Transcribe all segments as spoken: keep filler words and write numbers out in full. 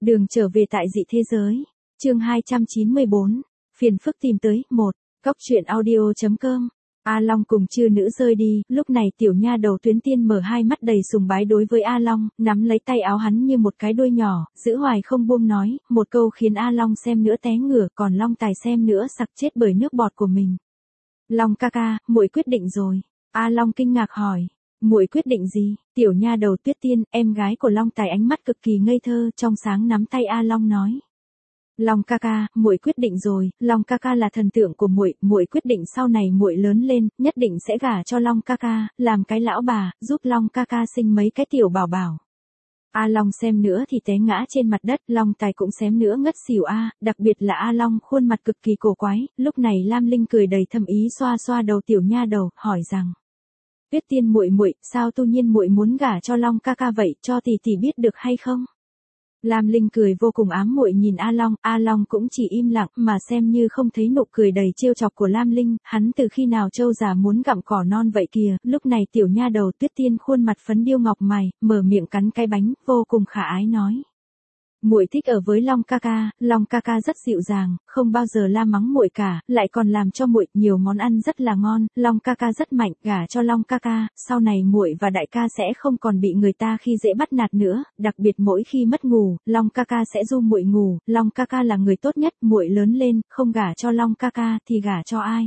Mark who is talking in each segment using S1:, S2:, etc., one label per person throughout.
S1: Đường trở về tại dị thế giới. Chương hai trăm chín mươi bốn. Phiền phức tìm tới. một. Cóc truyện audio chấm com. A Long cùng chư nữ rơi đi, lúc này tiểu nha đầu Tuyến Tiên mở hai mắt đầy sùng bái đối với A Long, nắm lấy tay áo hắn như một cái đuôi nhỏ, giữ hoài không buông nói, một câu khiến A Long xem nữa té ngửa, còn Long Tài xem nữa sặc chết bởi nước bọt của mình. Long ca ca, muội quyết định rồi. A Long kinh ngạc hỏi. Muội quyết định gì? Tiểu nha đầu Tuyết Tiên, em gái của Long Tài ánh mắt cực kỳ ngây thơ, trong sáng nắm tay A Long nói. Long ca ca, muội quyết định rồi, Long ca ca là thần tượng của muội, muội quyết định sau này muội lớn lên, nhất định sẽ gả cho Long ca ca, làm cái lão bà, giúp Long ca ca sinh mấy cái tiểu bảo bảo. A Long xem nữa thì té ngã trên mặt đất, Long Tài cũng xém nữa ngất xỉu a, đặc biệt là A Long khuôn mặt cực kỳ cổ quái, lúc này Lam Linh cười đầy thâm ý xoa xoa đầu tiểu nha đầu, hỏi rằng: Tuyết Tiên muội muội, sao tu nhiên muội muốn gả cho Long ca ca vậy, cho tỷ tỷ biết được hay không? Lam Linh cười vô cùng ám muội nhìn A Long, A Long cũng chỉ im lặng mà xem như không thấy nụ cười đầy trêu chọc của Lam Linh, hắn từ khi nào trâu già muốn gặm cỏ non vậy kìa, lúc này tiểu nha đầu Tuyết Tiên khuôn mặt phấn điêu ngọc mày, mở miệng cắn cái bánh, vô cùng khả ái nói. Muội thích ở với Long ca ca, Long ca ca rất dịu dàng, không bao giờ la mắng muội cả, lại còn làm cho muội nhiều món ăn rất là ngon, Long ca ca rất mạnh, gả cho Long ca ca, sau này muội và đại ca sẽ không còn bị người ta khi dễ bắt nạt nữa, đặc biệt mỗi khi mất ngủ, Long ca ca sẽ du muội ngủ, Long ca ca là người tốt nhất, muội lớn lên, không gả cho Long ca ca thì gả cho ai?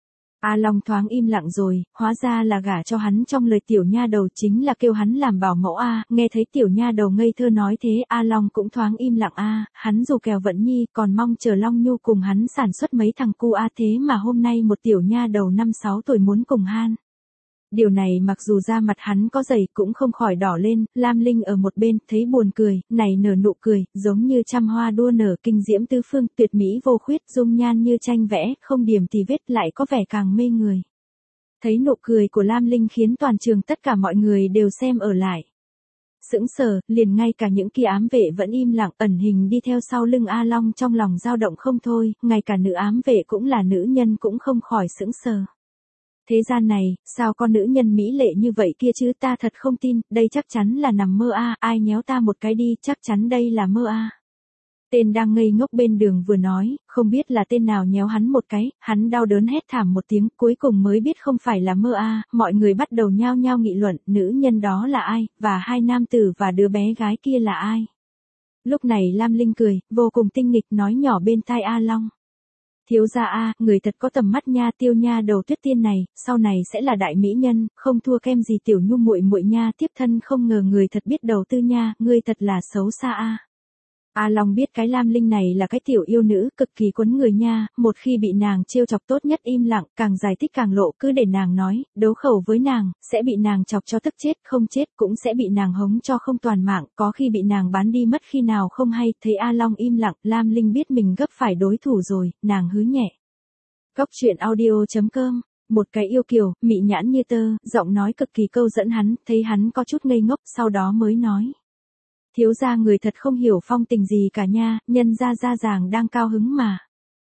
S1: A Long thoáng im lặng rồi, hóa ra là gả cho hắn trong lời tiểu nha đầu chính là kêu hắn làm bảo mẫu a, nghe thấy tiểu nha đầu ngây thơ nói thế A Long cũng thoáng im lặng a, hắn dù kèo vận nhi còn mong chờ Long Nhu cùng hắn sản xuất mấy thằng cu a thế mà hôm nay một tiểu nha đầu năm sáu tuổi muốn cùng han. Điều này mặc dù da mặt hắn có dày cũng không khỏi đỏ lên, Lam Linh ở một bên thấy buồn cười, này nở nụ cười, giống như trăm hoa đua nở kinh diễm tứ phương, tuyệt mỹ vô khuyết, dung nhan như tranh vẽ, không điểm tì vết lại có vẻ càng mê người. Thấy nụ cười của Lam Linh khiến toàn trường tất cả mọi người đều xem ở lại. Sững sờ, liền ngay cả những kia ám vệ vẫn im lặng ẩn hình đi theo sau lưng A Long trong lòng dao động không thôi, ngay cả nữ ám vệ cũng là nữ nhân cũng không khỏi sững sờ. Thế gian này, sao con nữ nhân mỹ lệ như vậy kia chứ, ta thật không tin, đây chắc chắn là nằm mơ a, ai nhéo ta một cái đi, chắc chắn đây là mơ a. Tên đang ngây ngốc bên đường vừa nói, không biết là tên nào nhéo hắn một cái, hắn đau đớn hét thảm một tiếng, cuối cùng mới biết không phải là mơ a, mọi người bắt đầu nhao nhao nghị luận, nữ nhân đó là ai, và hai nam tử và đứa bé gái kia là ai. Lúc này Lam Linh cười, vô cùng tinh nghịch nói nhỏ bên tai A Long. Thiếu gia a, người thật có tầm mắt nha, tiêu nha đầu Tuyết Tiên này, sau này sẽ là đại mỹ nhân, không thua kem gì tiểu nhu muội muội nha, tiếp thân không ngờ người thật biết đầu tư nha, ngươi thật là xấu xa a. A Long biết cái Lam Linh này là cái tiểu yêu nữ, cực kỳ quấn người nha, một khi bị nàng trêu chọc tốt nhất im lặng, càng giải thích càng lộ, cứ để nàng nói, đấu khẩu với nàng, sẽ bị nàng chọc cho tức chết, không chết cũng sẽ bị nàng hống cho không toàn mạng, có khi bị nàng bán đi mất khi nào không hay, thấy A Long im lặng, Lam Linh biết mình gấp phải đối thủ rồi, nàng hứ nhẹ. Cóc truyện audio chấm com. Một cái yêu kiều, mị nhãn như tơ, giọng nói cực kỳ câu dẫn hắn, thấy hắn có chút ngây ngốc, sau đó mới nói. Thiếu gia người thật không hiểu phong tình gì cả nha, nhân gia gia ràng đang cao hứng mà.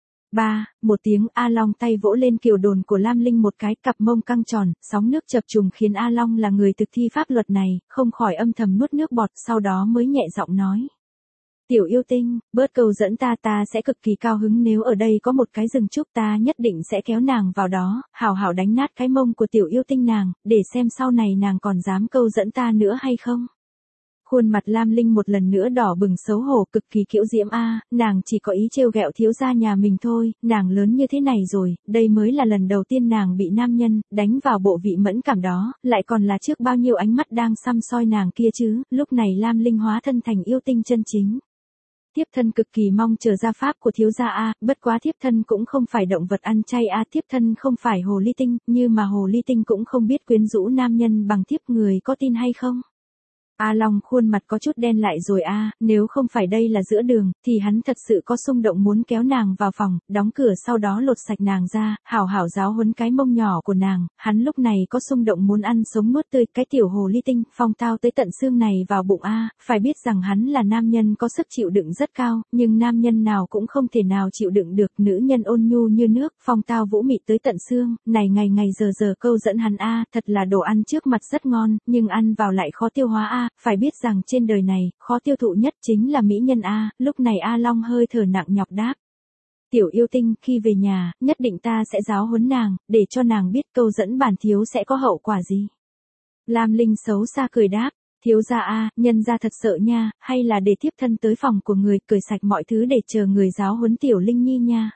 S1: Ba, một tiếng A Long tay vỗ lên kiều đồn của Lam Linh một cái, cặp mông căng tròn, sóng nước chập trùng khiến A Long là người thực thi pháp luật này, không khỏi âm thầm nuốt nước bọt, sau đó mới nhẹ giọng nói. Tiểu yêu tinh, bớt câu dẫn ta, ta sẽ cực kỳ cao hứng nếu ở đây có một cái rừng trúc, ta nhất định sẽ kéo nàng vào đó, hảo hảo đánh nát cái mông của tiểu yêu tinh nàng, để xem sau này nàng còn dám câu dẫn ta nữa hay không. Khuôn mặt Lam Linh một lần nữa đỏ bừng xấu hổ, cực kỳ kiễu diễm a, nàng chỉ có ý trêu ghẹo thiếu gia nhà mình thôi, nàng lớn như thế này rồi, đây mới là lần đầu tiên nàng bị nam nhân đánh vào bộ vị mẫn cảm đó, lại còn là trước bao nhiêu ánh mắt đang săm soi nàng kia chứ, lúc này Lam Linh hóa thân thành yêu tinh chân chính. Thiếp thân cực kỳ mong chờ gia pháp của thiếu gia a, bất quá thiếp thân cũng không phải động vật ăn chay a, thiếp thân không phải hồ ly tinh, như mà hồ ly tinh cũng không biết quyến rũ nam nhân bằng thiếp, người có tin hay không? A Long khuôn mặt có chút đen lại rồi a, à, nếu không phải đây là giữa đường, thì hắn thật sự có xung động muốn kéo nàng vào phòng, đóng cửa sau đó lột sạch nàng ra, hảo hảo giáo huấn cái mông nhỏ của nàng, hắn lúc này có xung động muốn ăn sống nuốt tươi, cái tiểu hồ ly tinh, phong tao tới tận xương này vào bụng a, à, phải biết rằng hắn là nam nhân có sức chịu đựng rất cao, nhưng nam nhân nào cũng không thể nào chịu đựng được, nữ nhân ôn nhu như nước, phong tao vũ mị tới tận xương, này ngày ngày giờ giờ câu dẫn hắn a, à, thật là đồ ăn trước mặt rất ngon, nhưng ăn vào lại khó tiêu hóa a. À, phải biết rằng trên đời này, khó tiêu thụ nhất chính là mỹ nhân A, lúc này A Long hơi thở nặng nhọc đáp. Tiểu yêu tinh, khi về nhà, nhất định ta sẽ giáo huấn nàng, để cho nàng biết câu dẫn bản thiếu sẽ có hậu quả gì. Lam Linh xấu xa cười đáp, thiếu gia A, nhân gia thật sợ nha, hay là để tiếp thân tới phòng của người, cởi sạch mọi thứ để chờ người giáo huấn tiểu Linh Nhi nha.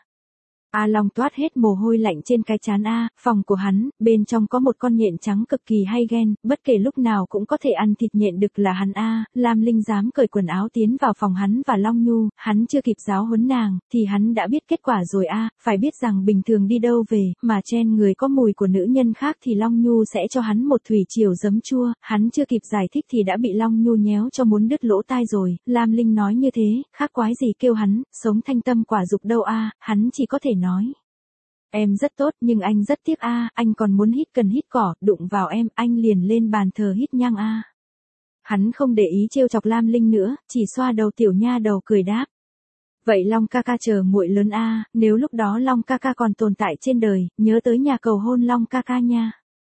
S1: A Long toát hết mồ hôi lạnh trên cái trán A, phòng của hắn, bên trong có một con nhện trắng cực kỳ hay ghen, bất kể lúc nào cũng có thể ăn thịt nhện đực là hắn A, Lam Linh dám cởi quần áo tiến vào phòng hắn và Long Nhu, hắn chưa kịp giáo huấn nàng, thì hắn đã biết kết quả rồi A, phải biết rằng bình thường đi đâu về, mà trên người có mùi của nữ nhân khác thì Long Nhu sẽ cho hắn một thủy triều giấm chua, hắn chưa kịp giải thích thì đã bị Long Nhu nhéo cho muốn đứt lỗ tai rồi, Lam Linh nói như thế, khác quái gì kêu hắn, sống thanh tâm quả dục đâu A, hắn chỉ có thể nói. nói. Em rất tốt nhưng anh rất tiếc a, à, anh còn muốn hít cần hít cỏ, đụng vào em, anh liền lên bàn thờ hít nhang a. À. Hắn không để ý trêu chọc Lam Linh nữa, chỉ xoa đầu tiểu nha đầu cười đáp. Vậy Long ca ca chờ muội lớn a, à, nếu lúc đó Long ca ca còn tồn tại trên đời, nhớ tới nhà cầu hôn Long ca ca nha.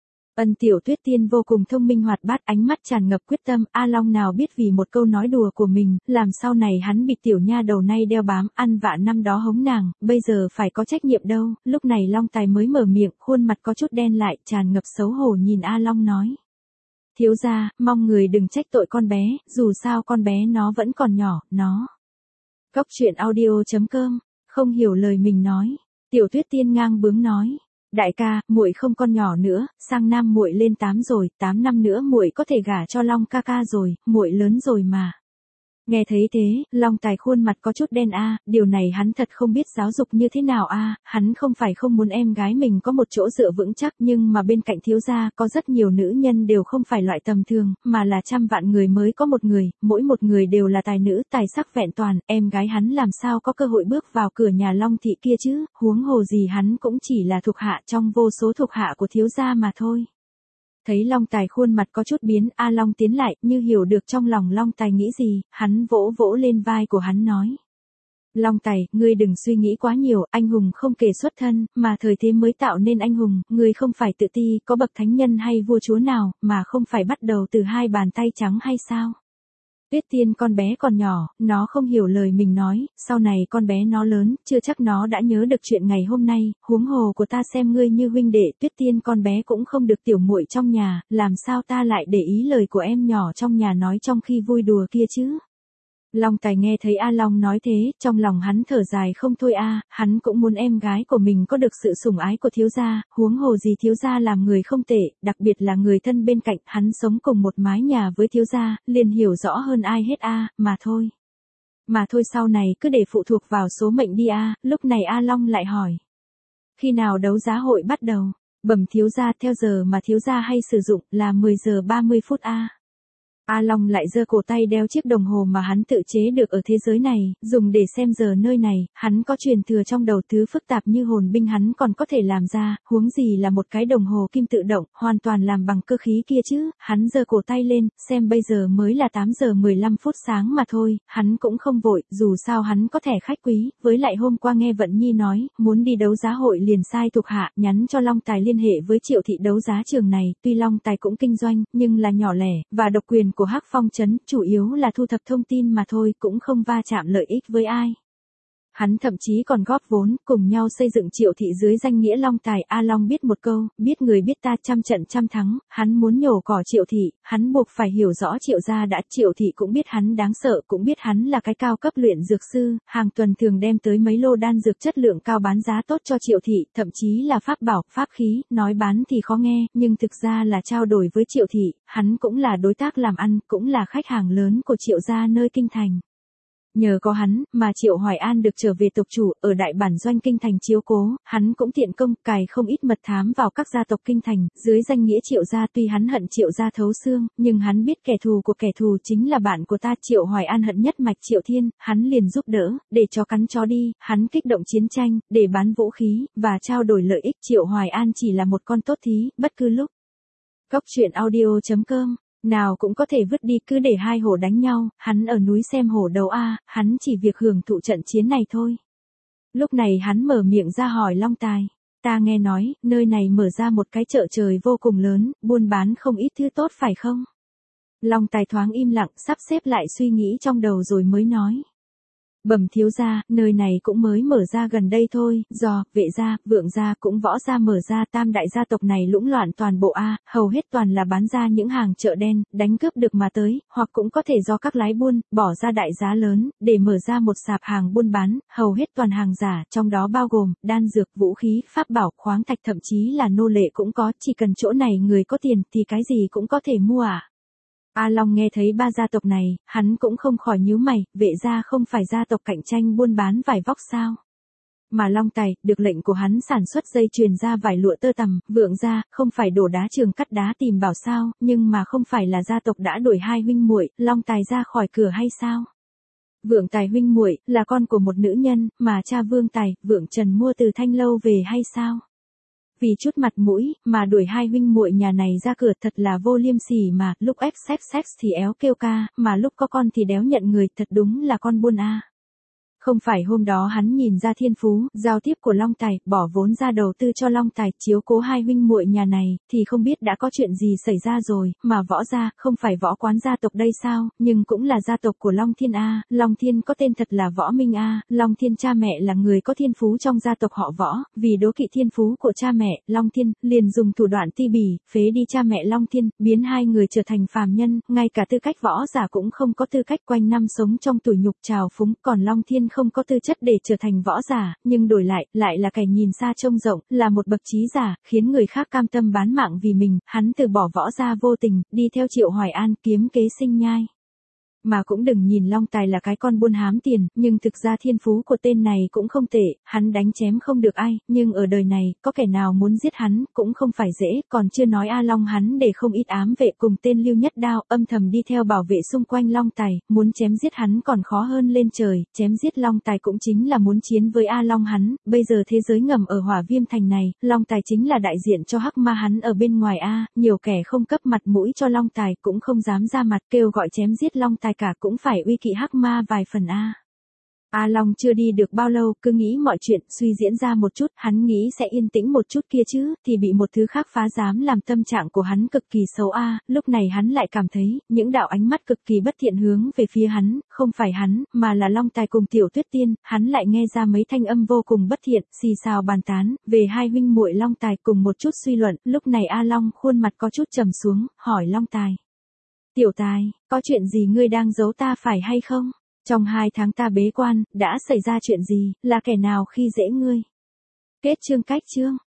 S1: Ân Tiểu Tuyết Tiên vô cùng thông minh hoạt bát, ánh mắt tràn ngập quyết tâm, A Long nào biết vì một câu nói đùa của mình, làm sau này hắn bị tiểu nha đầu nay đeo bám, ăn vạ năm đó hống nàng, bây giờ phải có trách nhiệm đâu, lúc này Long Tài mới mở miệng, khuôn mặt có chút đen lại, tràn ngập xấu hổ nhìn A Long nói. Thiếu gia, mong người đừng trách tội con bé, dù sao con bé nó vẫn còn nhỏ, nó. Cốc truyện audio chấm com, không hiểu lời mình nói, Tiểu Tuyết Tiên ngang bướng nói. Đại ca, muội không con nhỏ nữa, sang năm muội lên tám rồi, tám năm nữa muội có thể gả cho Long ca ca rồi, muội lớn rồi mà. Nghe thấy thế, Long Tài khuôn mặt có chút đen a, à, điều này hắn thật không biết giáo dục như thế nào a, à, hắn không phải không muốn em gái mình có một chỗ dựa vững chắc, nhưng mà bên cạnh thiếu gia có rất nhiều nữ nhân đều không phải loại tầm thường, mà là trăm vạn người mới có một người, mỗi một người đều là tài nữ, tài sắc vẹn toàn, em gái hắn làm sao có cơ hội bước vào cửa nhà Long thị kia chứ, huống hồ gì hắn cũng chỉ là thuộc hạ trong vô số thuộc hạ của thiếu gia mà thôi. Thấy Long Tài khuôn mặt có chút biến, A Long tiến lại, như hiểu được trong lòng Long Tài nghĩ gì, hắn vỗ vỗ lên vai của hắn nói. Long Tài, ngươi đừng suy nghĩ quá nhiều, anh hùng không kể xuất thân, mà thời thế mới tạo nên anh hùng, ngươi không phải tự ti, có bậc thánh nhân hay vua chúa nào, mà không phải bắt đầu từ hai bàn tay trắng hay sao? Tuyết Tiên con bé còn nhỏ, nó không hiểu lời mình nói, sau này con bé nó lớn, chưa chắc nó đã nhớ được chuyện ngày hôm nay, huống hồ của ta xem ngươi như huynh đệ, Tuyết Tiên con bé cũng không được tiểu muội trong nhà, làm sao ta lại để ý lời của em nhỏ trong nhà nói trong khi vui đùa kia chứ? Long Tài nghe thấy A Long nói thế, trong lòng hắn thở dài không thôi a, hắn cũng muốn em gái của mình có được sự sủng ái của thiếu gia, huống hồ gì thiếu gia làm người không tệ, đặc biệt là người thân bên cạnh, hắn sống cùng một mái nhà với thiếu gia, liền hiểu rõ hơn ai hết a, mà thôi. Mà thôi sau này cứ để phụ thuộc vào số mệnh đi a, lúc này A Long lại hỏi. Khi nào đấu giá hội bắt đầu? Bẩm thiếu gia, theo giờ mà thiếu gia hay sử dụng là mười giờ ba mươi phút a. A Long lại giơ cổ tay đeo chiếc đồng hồ mà hắn tự chế được ở thế giới này, dùng để xem giờ nơi này, hắn có truyền thừa trong đầu thứ phức tạp như hồn binh hắn còn có thể làm ra, huống gì là một cái đồng hồ kim tự động, hoàn toàn làm bằng cơ khí kia chứ, hắn giơ cổ tay lên, xem bây giờ mới là tám giờ mười lăm phút sáng mà thôi, hắn cũng không vội, dù sao hắn có thẻ khách quý, với lại hôm qua nghe Vận Nhi nói, muốn đi đấu giá hội liền sai thuộc hạ, nhắn cho Long Tài liên hệ với Triệu thị đấu giá trường này, tuy Long Tài cũng kinh doanh, nhưng là nhỏ lẻ, và độc quyền của Hắc Phong Trấn, chủ yếu là thu thập thông tin mà thôi, cũng không va chạm lợi ích với ai. Hắn thậm chí còn góp vốn, cùng nhau xây dựng Triệu thị dưới danh nghĩa Long Tài. A Long biết một câu, biết người biết ta trăm trận trăm thắng, hắn muốn nhổ cỏ Triệu thị, hắn buộc phải hiểu rõ Triệu gia đã, Triệu thị cũng biết hắn đáng sợ, cũng biết hắn là cái cao cấp luyện dược sư, hàng tuần thường đem tới mấy lô đan dược chất lượng cao bán giá tốt cho Triệu thị, thậm chí là pháp bảo, pháp khí, nói bán thì khó nghe, nhưng thực ra là trao đổi với Triệu thị, hắn cũng là đối tác làm ăn, cũng là khách hàng lớn của Triệu gia nơi kinh thành. Nhờ có hắn, mà Triệu Hoài An được trở về tộc chủ, ở đại bản doanh kinh thành chiếu cố, hắn cũng tiện công, cài không ít mật thám vào các gia tộc kinh thành, dưới danh nghĩa Triệu gia tuy hắn hận Triệu gia thấu xương, nhưng hắn biết kẻ thù của kẻ thù chính là bạn của ta, Triệu Hoài An hận nhất mạch Triệu Thiên, hắn liền giúp đỡ, để cho cắn chó đi, hắn kích động chiến tranh, để bán vũ khí, và trao đổi lợi ích, Triệu Hoài An chỉ là một con tốt thí, bất cứ lúc. Cốc truyện audio chấm com nào cũng có thể vứt đi, cứ để hai hổ đánh nhau, hắn ở núi xem hổ đấu a, hắn chỉ việc hưởng thụ trận chiến này thôi. Lúc này hắn mở miệng ra hỏi Long Tài, ta nghe nói, nơi này mở ra một cái chợ trời vô cùng lớn, buôn bán không ít thứ tốt phải không? Long Tài thoáng im lặng, sắp xếp lại suy nghĩ trong đầu rồi mới nói. Bẩm thiếu gia, nơi này cũng mới mở ra gần đây thôi, do, vệ gia, vượng gia cũng võ gia mở ra, tam đại gia tộc này lũng loạn toàn bộ A, hầu hết toàn là bán ra những hàng chợ đen, đánh cướp được mà tới, hoặc cũng có thể do các lái buôn, bỏ ra đại giá lớn, để mở ra một sạp hàng buôn bán, hầu hết toàn hàng giả, trong đó bao gồm, đan dược, vũ khí, pháp bảo, khoáng thạch thậm chí là nô lệ cũng có, chỉ cần chỗ này người có tiền thì cái gì cũng có thể mua à. A Long nghe thấy ba gia tộc này, hắn cũng không khỏi nhíu mày, vệ gia không phải gia tộc cạnh tranh buôn bán vải vóc sao? Mà Long Tài, được lệnh của hắn sản xuất dây chuyền ra vải lụa tơ tằm, vượng gia, không phải đổ đá trường cắt đá tìm bảo sao, nhưng mà không phải là gia tộc đã đuổi hai huynh muội, Long Tài ra khỏi cửa hay sao? Vượng Tài huynh muội là con của một nữ nhân, mà cha Vương Tài, Vượng Trần mua từ Thanh Lâu về hay sao? Vì chút mặt mũi, mà đuổi hai huynh muội nhà này ra cửa thật là vô liêm sỉ mà, lúc ép sex sex thì éo kêu ca, mà lúc có con thì đéo nhận người, thật đúng là con buôn a. Không phải hôm đó hắn nhìn ra thiên phú, giao tiếp của Long Tài, bỏ vốn ra đầu tư cho Long Tài, chiếu cố hai huynh muội nhà này, thì không biết đã có chuyện gì xảy ra rồi, mà võ gia, không phải võ quán gia tộc đây sao, nhưng cũng là gia tộc của Long Thiên A, Long Thiên có tên thật là Võ Minh A, Long Thiên cha mẹ là người có thiên phú trong gia tộc họ Võ, vì đố kỵ thiên phú của cha mẹ, Long Thiên, liền dùng thủ đoạn ti bỉ, phế đi cha mẹ Long Thiên, biến hai người trở thành phàm nhân, ngay cả tư cách võ giả cũng không có tư cách, quanh năm sống trong tủi nhục trào phúng, còn Long Thiên không có tư chất để trở thành võ giả, nhưng đổi lại, lại là kẻ nhìn xa trông rộng, là một bậc trí giả, khiến người khác cam tâm bán mạng vì mình, hắn từ bỏ võ gia vô tình, đi theo Triệu Hoài An kiếm kế sinh nhai. Mà cũng đừng nhìn Long Tài là cái con buôn hám tiền, nhưng thực ra thiên phú của tên này cũng không tệ, hắn đánh chém không được ai, nhưng ở đời này, có kẻ nào muốn giết hắn, cũng không phải dễ, còn chưa nói A Long hắn để không ít ám vệ cùng tên Lưu Nhất Đao, âm thầm đi theo bảo vệ xung quanh Long Tài, muốn chém giết hắn còn khó hơn lên trời, chém giết Long Tài cũng chính là muốn chiến với A Long hắn, bây giờ thế giới ngầm ở Hỏa Viêm Thành này, Long Tài chính là đại diện cho hắc ma hắn ở bên ngoài A, nhiều kẻ không cấp mặt mũi cho Long Tài cũng không dám ra mặt kêu gọi chém giết Long Tài cả cũng phải uy kỵ hắc ma vài phần a. A Long chưa đi được bao lâu, cứ nghĩ mọi chuyện suy diễn ra một chút, hắn nghĩ sẽ yên tĩnh một chút kia chứ, thì bị một thứ khác phá dám làm tâm trạng của hắn cực kỳ xấu a. Lúc này hắn lại cảm thấy, những đạo ánh mắt cực kỳ bất thiện hướng về phía hắn, không phải hắn, mà là Long Tài cùng Tiểu Tuyết Tiên, hắn lại nghe ra mấy thanh âm vô cùng bất thiện, xì xào bàn tán, về hai huynh muội Long Tài cùng một chút suy luận, lúc này A Long khuôn mặt có chút trầm xuống, hỏi Long Tài. Tiểu Tài, có chuyện gì ngươi đang giấu ta phải hay không? Trong hai tháng ta bế quan, đã xảy ra chuyện gì, là kẻ nào khi dễ ngươi? Kết chương cách chương.